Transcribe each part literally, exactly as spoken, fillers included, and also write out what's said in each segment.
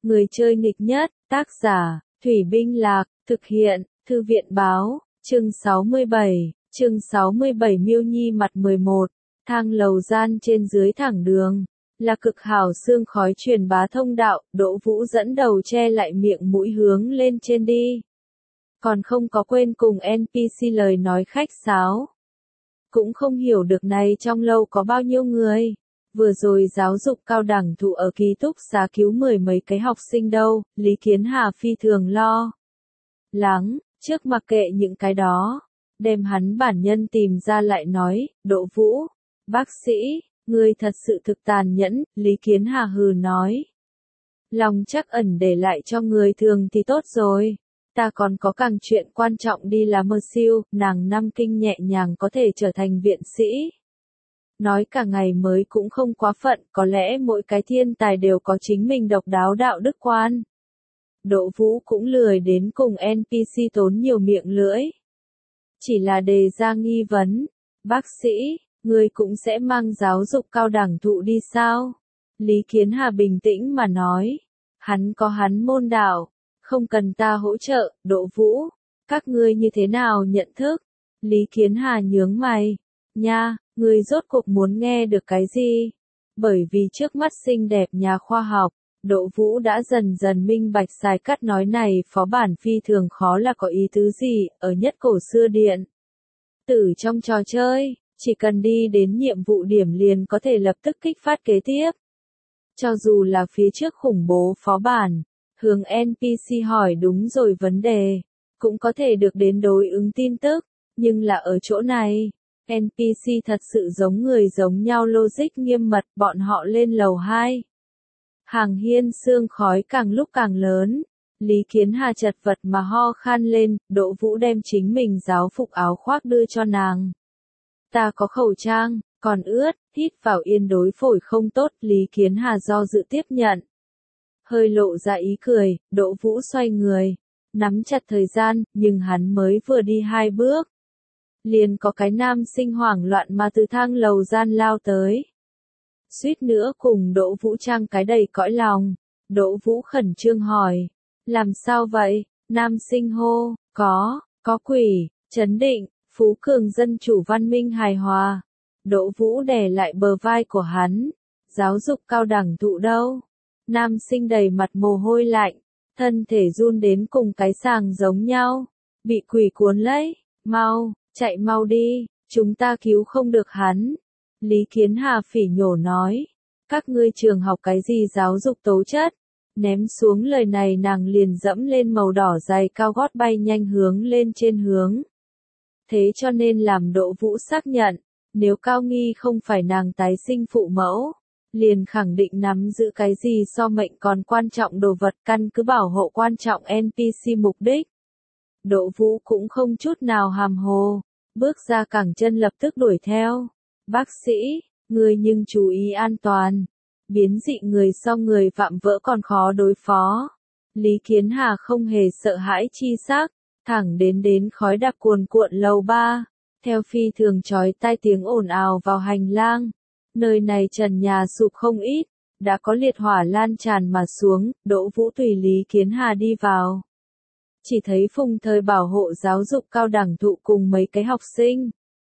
Người chơi nghịch nhất, tác giả, Thủy Binh Lạc, thực hiện, Thư viện Báo, chương sáu mươi bảy, chương sáu mươi bảy Miêu Nhi mặt mười một, thang lầu gian trên dưới thẳng đường, là cực hảo sương khói truyền bá thông đạo, Đỗ Vũ dẫn đầu che lại miệng mũi hướng lên trên đi. Còn không có quên cùng en pê xê lời nói khách sáo. Cũng không hiểu được này trong lâu có bao nhiêu người. Vừa rồi giáo dục cao đẳng thụ ở ký túc xá cứu mười mấy cái học sinh đâu, Lý Kiến Hà phi thường lo lắng, trước mặc kệ những cái đó, đem hắn bản nhân tìm ra lại nói, Đỗ Vũ, bác sĩ, ngươi thật sự thực tàn nhẫn, Lý Kiến Hà hừ nói. Lòng chắc ẩn để lại cho người thường thì tốt rồi, ta còn có càng chuyện quan trọng đi làm mơ siêu, nàng năm kinh nhẹ nhàng có thể trở thành viện sĩ. Nói cả ngày mới cũng không quá phận, có lẽ mỗi cái thiên tài đều có chính mình độc đáo đạo đức quan. Đỗ Vũ cũng lười đến cùng en pê xê tốn nhiều miệng lưỡi. Chỉ là đề ra nghi vấn, bác sĩ, người cũng sẽ mang giáo dục cao đẳng thụ đi sao? Lý Kiến Hà bình tĩnh mà nói, hắn có hắn môn đạo, không cần ta hỗ trợ, Đỗ Vũ, các ngươi như thế nào nhận thức? Lý Kiến Hà nhướng mày, nha. Người rốt cuộc muốn nghe được cái gì? Bởi vì trước mắt xinh đẹp nhà khoa học, Đỗ Vũ đã dần dần minh bạch xài cắt nói này phó bản phi thường khó là có ý tứ gì, ở nhất cổ xưa điện. Tử trong trò chơi, chỉ cần đi đến nhiệm vụ điểm liền có thể lập tức kích phát kế tiếp. Cho dù là phía trước khủng bố phó bản, hướng en pê xê hỏi đúng rồi vấn đề, cũng có thể được đến đối ứng tin tức, nhưng là ở chỗ này. en pê xê thật sự giống người giống nhau logic nghiêm mật, bọn họ lên lầu hai. Hàng hiên sương khói càng lúc càng lớn, Lý Kiến Hà chật vật mà ho khan lên, Đỗ Vũ đem chính mình giáo phục áo khoác đưa cho nàng. Ta có khẩu trang, còn ướt, hít vào yên đối phổi không tốt, Lý Kiến Hà do dự tiếp nhận. Hơi lộ ra ý cười, Đỗ Vũ xoay người, nắm chặt thời gian, nhưng hắn mới vừa đi hai bước. Liền có cái nam sinh hoảng loạn mà từ thang lầu gian lao tới. Suýt nữa cùng Đỗ Vũ trang cái đầy cõi lòng. Đỗ Vũ khẩn trương hỏi. Làm sao vậy? Nam sinh hô. Có, có quỷ, chấn định, phú cường dân chủ văn minh hài hòa. Đỗ Vũ đè lại bờ vai của hắn. Giáo dục cao đẳng thụ đâu? Nam sinh đầy mặt mồ hôi lạnh. Thân thể run đến cùng cái sàng giống nhau. Bị quỷ cuốn lấy. Mau. Chạy mau đi, chúng ta cứu không được hắn. Lý Kiến Hà phỉ nhổ nói, các ngươi trường học cái gì giáo dục tố chất. Ném xuống lời này nàng liền dẫm lên màu đỏ dày cao gót bay nhanh hướng lên trên hướng. Thế cho nên làm Đỗ Vũ xác nhận, nếu Cao Nghi không phải nàng tái sinh phụ mẫu, liền khẳng định nắm giữ cái gì so mệnh còn quan trọng đồ vật căn cứ bảo hộ quan trọng en pê xê mục đích. Đỗ Vũ cũng không chút nào hàm hồ, bước ra cẳng chân lập tức đuổi theo. Bác sĩ, người nhưng chú ý an toàn. Biến dị người so người phạm vỡ còn khó đối phó. Lý Kiến Hà không hề sợ hãi chi sắc, thẳng đến đến khói đặc cuồn cuộn lầu ba. Theo phi thường chói tai tiếng ồn ào vào hành lang. Nơi này trần nhà sụp không ít, đã có liệt hỏa lan tràn mà xuống, Đỗ Vũ tùy Lý Kiến Hà đi vào. Chỉ thấy Phùng Thời bảo hộ giáo dục cao đẳng thụ cùng mấy cái học sinh.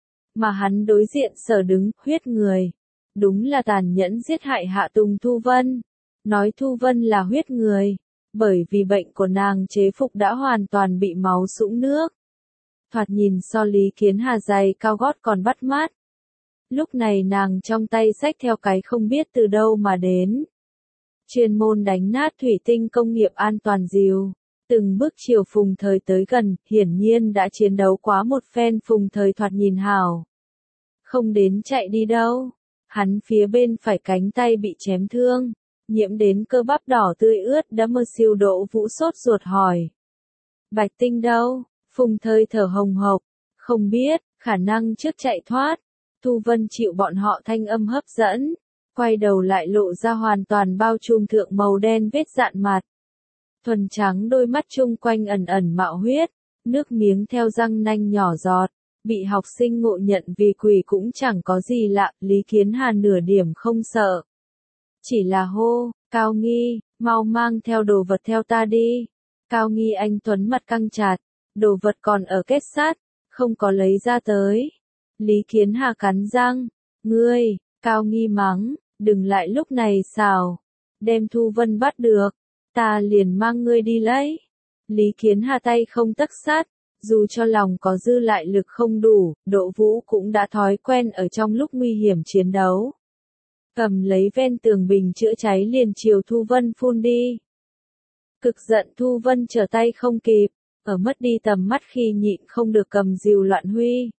Mà hắn đối diện sở đứng, huyết người. Đúng là tàn nhẫn giết hại Hạ Tùng Thu Vân. Nói Thu Vân là huyết người. Bởi vì bệnh của nàng chế phục đã hoàn toàn bị máu sũng nước. Thoạt nhìn so Lý Kiến Hà giày cao gót còn bắt mắt. Lúc này nàng trong tay xách theo cái không biết từ đâu mà đến. Chuyên môn đánh nát thủy tinh công nghiệp an toàn diều. Từng bước chiều Phùng Thời tới gần, hiển nhiên đã chiến đấu quá một phen. Phùng Thời thoạt nhìn hảo. Không đến chạy đi đâu. Hắn phía bên phải cánh tay bị chém thương, nhiễm đến cơ bắp đỏ tươi ướt đã mơ siêu. Đỗ Vũ sốt ruột hỏi. Bạch Tinh đâu? Phùng Thời thở hồng hộc. Không biết, khả năng trước chạy thoát. Thu Vân chịu bọn họ thanh âm hấp dẫn. Quay đầu lại lộ ra hoàn toàn bao trùm thượng màu đen vết dạn mặt. Thuần trắng đôi mắt chung quanh ẩn ẩn mạo huyết, nước miếng theo răng nanh nhỏ giọt, bị học sinh ngộ nhận vì quỷ cũng chẳng có gì lạ, Lý Kiến Hà nửa điểm không sợ. Chỉ là hô, Cao Nghi, Mau mang theo đồ vật theo ta đi. Cao Nghi anh tuấn mặt căng chặt, đồ vật còn ở kết sắt, không có lấy ra tới. Lý Kiến Hà cắn răng, ngươi, Cao Nghi mắng, đừng lại lúc này xào, đem Thu Vân bắt được, ta liền mang ngươi đi lấy. Lý Kiến Hà tay không tấc sắt, dù cho lòng có dư lại lực không đủ, Đỗ Vũ cũng đã thói quen ở trong lúc nguy hiểm chiến đấu. Cầm lấy ven tường bình chữa cháy liền chiều Thu Vân phun đi. Cực giận Thu Vân trở tay không kịp, ở mất đi tầm mắt khi nhịn không được cầm rìu loạn huy.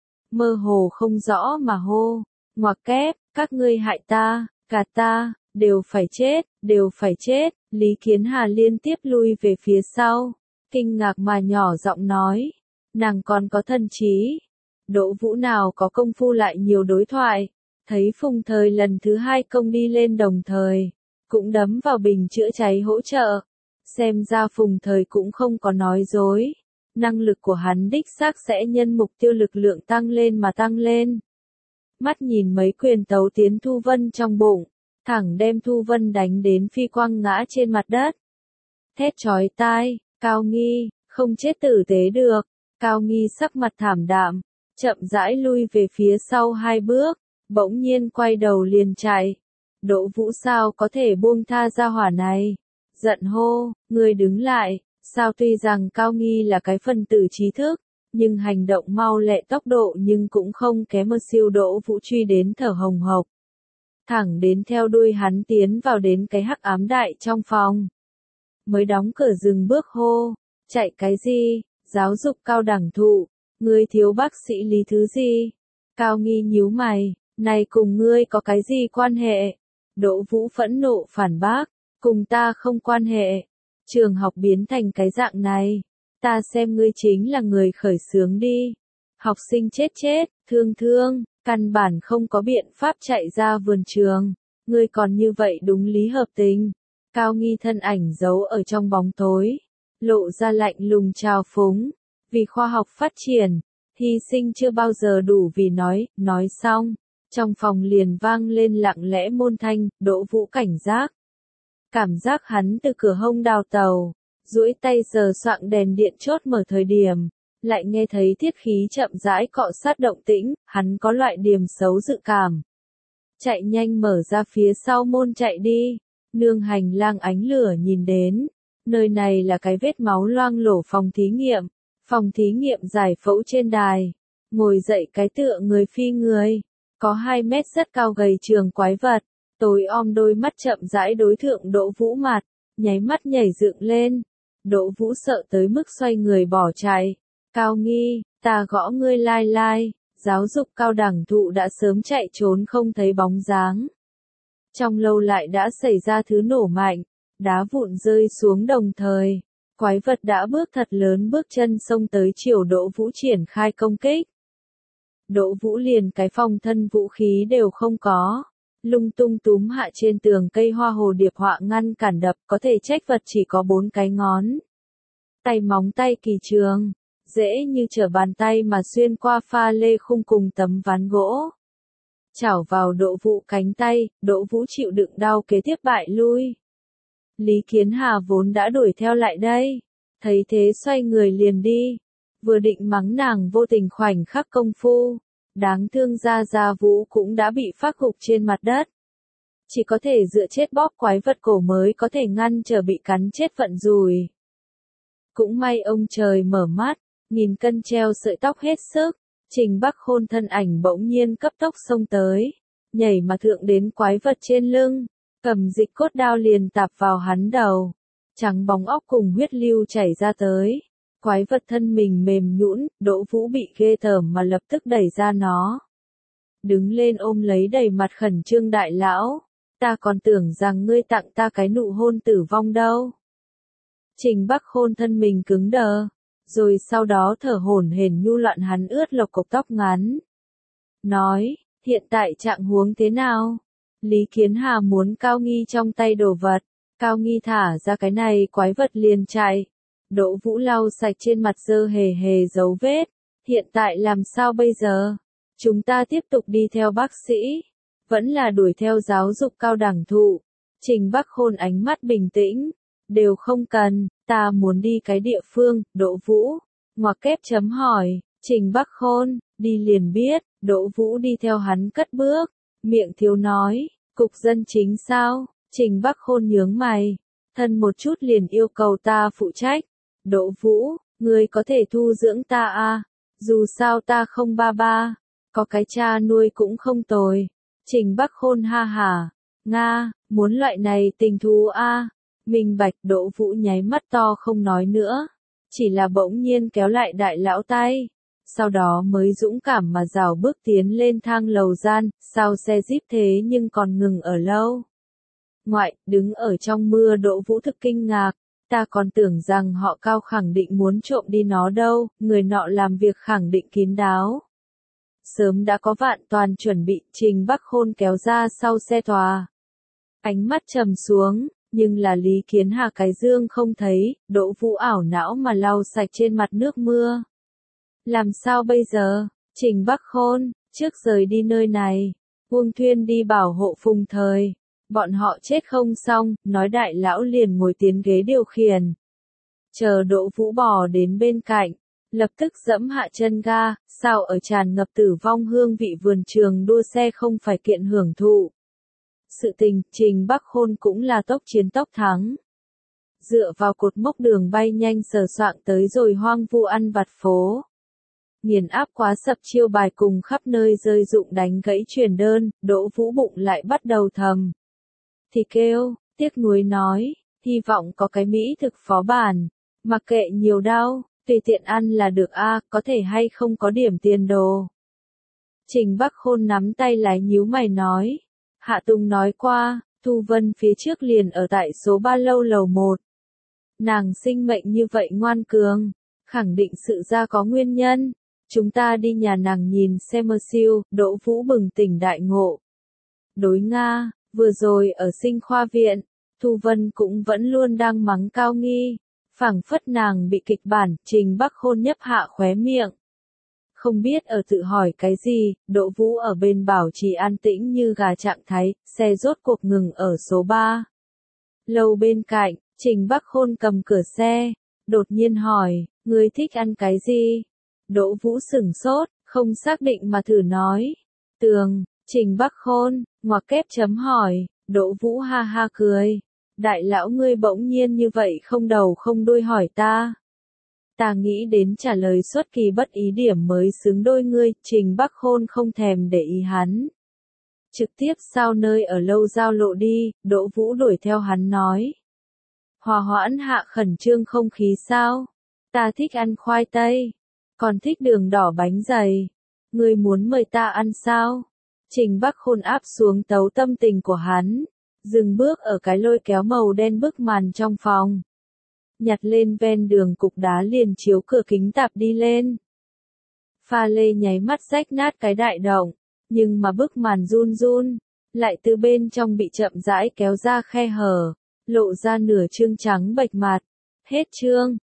Mơ hồ không rõ mà hô, ngoặc kép, các ngươi hại ta, gạt ta, đều phải chết, đều phải chết. Lý Kiến Hà liên tiếp lui về phía sau, kinh ngạc mà nhỏ giọng nói, nàng còn có thần trí. Đỗ Vũ nào có công phu lại nhiều đối thoại, thấy Phùng Thời lần thứ hai công đi lên đồng thời, cũng đấm vào bình chữa cháy hỗ trợ. Xem ra Phùng Thời cũng không có nói dối, năng lực của hắn đích xác sẽ nhân mục tiêu lực lượng tăng lên mà tăng lên. Mắt nhìn mấy quyền tấu tiến Thu Vân trong bụng, thẳng đem Thu Vân đánh đến phi quăng ngã trên mặt đất. Thét chói tai, Cao Nghi, không chết tử tế được. Cao Nghi sắc mặt thảm đạm, chậm rãi lui về phía sau hai bước, bỗng nhiên quay đầu liền chạy. Đỗ Vũ sao có thể buông tha ra hỏa này? Giận hô, người đứng lại. Sao tuy rằng Cao Nghi là cái phần tử trí thức, nhưng hành động mau lẹ tốc độ nhưng cũng không kém siêu Đỗ Vũ truy đến thở hồng hộc. Thẳng đến theo đuôi hắn tiến vào đến cái hắc ám đại trong phòng. Mới đóng cửa dừng bước hô, chạy cái gì, giáo dục cao đẳng thụ, ngươi thiếu bác sĩ Lý thứ gì? Cao Nghi nhíu mày, này cùng ngươi có cái gì quan hệ? Đỗ Vũ phẫn nộ phản bác, cùng ta không quan hệ. Trường học biến thành cái dạng này, ta xem ngươi chính là người khởi xướng đi. Học sinh chết chết, thương thương, căn bản không có biện pháp chạy ra vườn trường, ngươi còn như vậy đúng lý hợp tình. Cao Nghi thân ảnh giấu ở trong bóng tối, lộ ra lạnh lùng trào phúng, vì khoa học phát triển, hy sinh chưa bao giờ đủ vì nói, nói xong, trong phòng liền vang lên lặng lẽ môn thanh, Đỗ Vũ cảnh giác. Cảm giác hắn từ cửa hông đào tàu, duỗi tay sờ soạng đèn điện chốt mở thời điểm, lại nghe thấy thiết khí chậm rãi cọ sát động tĩnh, hắn có loại điềm xấu dự cảm. Chạy nhanh mở ra phía sau môn chạy đi, nương hành lang ánh lửa nhìn đến, nơi này là cái vết máu loang lổ phòng thí nghiệm, phòng thí nghiệm giải phẫu trên đài, ngồi dậy cái tựa người phi người, có hai mét rất cao gầy trường quái vật. Tối om đôi mắt chậm rãi đối thượng Đỗ Vũ mặt, nháy mắt nhảy dựng lên. Đỗ Vũ sợ tới mức xoay người bỏ chạy. Cao Nghi, ta gõ ngươi lai lai, giáo dục cao đẳng thụ đã sớm chạy trốn không thấy bóng dáng. Trong lâu lại đã xảy ra thứ nổ mạnh, đá vụn rơi xuống đồng thời. Quái vật đã bước thật lớn bước chân xông tới chiều Đỗ Vũ triển khai công kích. Đỗ Vũ liền cái phòng thân vũ khí đều không có. Lung tung túm hạ trên tường cây hoa hồ điệp họa ngăn cản đập có thể trách vật chỉ có bốn cái ngón. Tay móng tay kỳ trường, dễ như trở bàn tay mà xuyên qua pha lê khung cùng tấm ván gỗ. Chảo vào Đỗ Vũ cánh tay, Đỗ Vũ chịu đựng đau kế tiếp bại lui. Lý Kiến Hà vốn đã đuổi theo lại đây, thấy thế xoay người liền đi, vừa định mắng nàng vô tình khoảnh khắc công phu. Đáng thương Gia Gia Vũ cũng đã bị phát gục trên mặt đất. Chỉ có thể dựa chết bóp quái vật cổ mới có thể ngăn trở bị cắn chết vận rủi. Cũng may ông trời mở mắt, nghìn cân treo sợi tóc hết sức. Trình Bắc Khôn thân ảnh bỗng nhiên cấp tốc xông tới, nhảy mà thượng đến quái vật trên lưng, cầm dịch cốt đao liền tạp vào hắn đầu. Trắng bóng óc cùng huyết lưu chảy ra tới. Quái vật thân mình mềm nhũn, Đỗ Vũ bị ghê tởm mà lập tức đẩy ra nó. Đứng lên ôm lấy đầy mặt khẩn trương đại lão, ta còn tưởng rằng ngươi tặng ta cái nụ hôn tử vong đâu. Trình Bắc Khôn thân mình cứng đờ, rồi sau đó thở hổn hển nhu loạn hắn ướt lộc cục tóc ngắn. Nói, hiện tại trạng huống thế nào? Lý Kiến Hà muốn Cao Nghi trong tay đồ vật, Cao Nghi thả ra cái này quái vật liền chạy. Đỗ Vũ lau sạch trên mặt dơ hề hề dấu vết, hiện tại làm sao bây giờ? Chúng ta tiếp tục đi theo bác sĩ, vẫn là đuổi theo giáo dục cao đẳng thụ. Trình Bắc Khôn ánh mắt bình tĩnh. Đều không cần, ta muốn đi cái địa phương, Đỗ Vũ. Ngoặc kép chấm hỏi, Trình Bắc Khôn, đi liền biết, Đỗ Vũ đi theo hắn cất bước. Miệng thiếu nói, cục dân chính sao? Trình Bắc Khôn nhướng mày. Thân một chút liền yêu cầu ta phụ trách. Đỗ Vũ, ngươi có thể thu dưỡng ta à? Dù sao ta không ba ba. Có cái cha nuôi cũng không tồi. Trình Bắc Khôn ha hả. Nga, muốn loại này tình thú a? Minh bạch. Đỗ Vũ nháy mắt to không nói nữa. Chỉ là bỗng nhiên kéo lại đại lão tay. Sau đó mới dũng cảm mà rảo bước tiến lên thang lầu gian, sao xe Jeep thế nhưng còn ngừng ở lâu. Ngoại, đứng ở trong mưa Đỗ Vũ thực kinh ngạc. Ta còn tưởng rằng họ Cao khẳng định muốn trộm đi nó đâu, người nọ làm việc khẳng định kín đáo. Sớm đã có vạn toàn chuẩn bị. Trình Bắc Khôn kéo ra sau xe tòa. Ánh mắt trầm xuống, nhưng là Lý Kiến Hà cái dương không thấy, Đỗ Vũ ảo não mà lau sạch trên mặt nước mưa. Làm sao bây giờ? Trình Bắc Khôn, trước rời đi nơi này, Uông Thuyên đi bảo hộ Phùng Thời. Bọn họ chết không xong, nói đại lão liền ngồi tiến ghế điều khiển. Chờ Đỗ Vũ bò đến bên cạnh, lập tức dẫm hạ chân ga, sao ở tràn ngập tử vong hương vị vườn trường đua xe không phải kiện hưởng thụ. Sự tình, Trình Bắc Khôn cũng là tốc chiến tốc thắng. Dựa vào cột mốc đường bay nhanh sờ soạng tới rồi hoang vu ăn vặt phố. Nghiền áp quá sập chiêu bài cùng khắp nơi rơi dụng đánh gãy truyền đơn, Đỗ Vũ bụng lại bắt đầu thầm. Thì kêu, tiếc nuối nói, hy vọng có cái mỹ thực phó bản, mặc kệ nhiều đau, tùy tiện ăn là được a, có thể hay không có điểm tiền đồ. Trình Bắc Khôn nắm tay lái nhíu mày nói, Hạ Tùng nói qua, Thu Vân phía trước liền ở tại số ba lâu lầu một. Nàng sinh mệnh như vậy ngoan cường, khẳng định sự ra có nguyên nhân. Chúng ta đi nhà nàng nhìn xem mơ siêu, Đỗ Vũ bừng tỉnh đại ngộ. Đối Nga, vừa rồi ở sinh khoa viện, Thu Vân cũng vẫn luôn đang mắng Cao Nghi. Phảng phất nàng bị kịch bản, Trình Bắc Khôn nhấp hạ khóe miệng. Không biết ở tự hỏi cái gì, Đỗ Vũ ở bên bảo trì an tĩnh như gà trạng thái, xe rốt cuộc ngừng ở số ba. Lâu bên cạnh, Trình Bắc Khôn cầm cửa xe, đột nhiên hỏi, ngươi thích ăn cái gì? Đỗ Vũ sửng sốt, không xác định mà thử nói. Tường, Trình Bắc Khôn, ngoặc kép chấm hỏi, Đỗ Vũ ha ha cười. Đại lão ngươi bỗng nhiên như vậy không đầu không đuôi hỏi ta. Ta nghĩ đến trả lời xuất kỳ bất ý điểm mới xứng đôi ngươi, Trình Bắc Khôn không thèm để ý hắn. Trực tiếp sao nơi ở lâu giao lộ đi, Đỗ Vũ đuổi theo hắn nói. Hòa hoãn hạ khẩn trương không khí sao? Ta thích ăn khoai tây, còn thích đường đỏ bánh dày. Ngươi muốn mời ta ăn sao? Trình Bắc Khôn áp xuống tấu tâm tình của hắn, dừng bước ở cái lôi kéo màu đen bức màn trong phòng. Nhặt lên ven đường cục đá liền chiếu cửa kính tạp đi lên. Pha lê nháy mắt rách nát cái đại động, nhưng mà bức màn run run, lại từ bên trong bị chậm rãi kéo ra khe hở, lộ ra nửa chương trắng bệch mặt. Hết chương.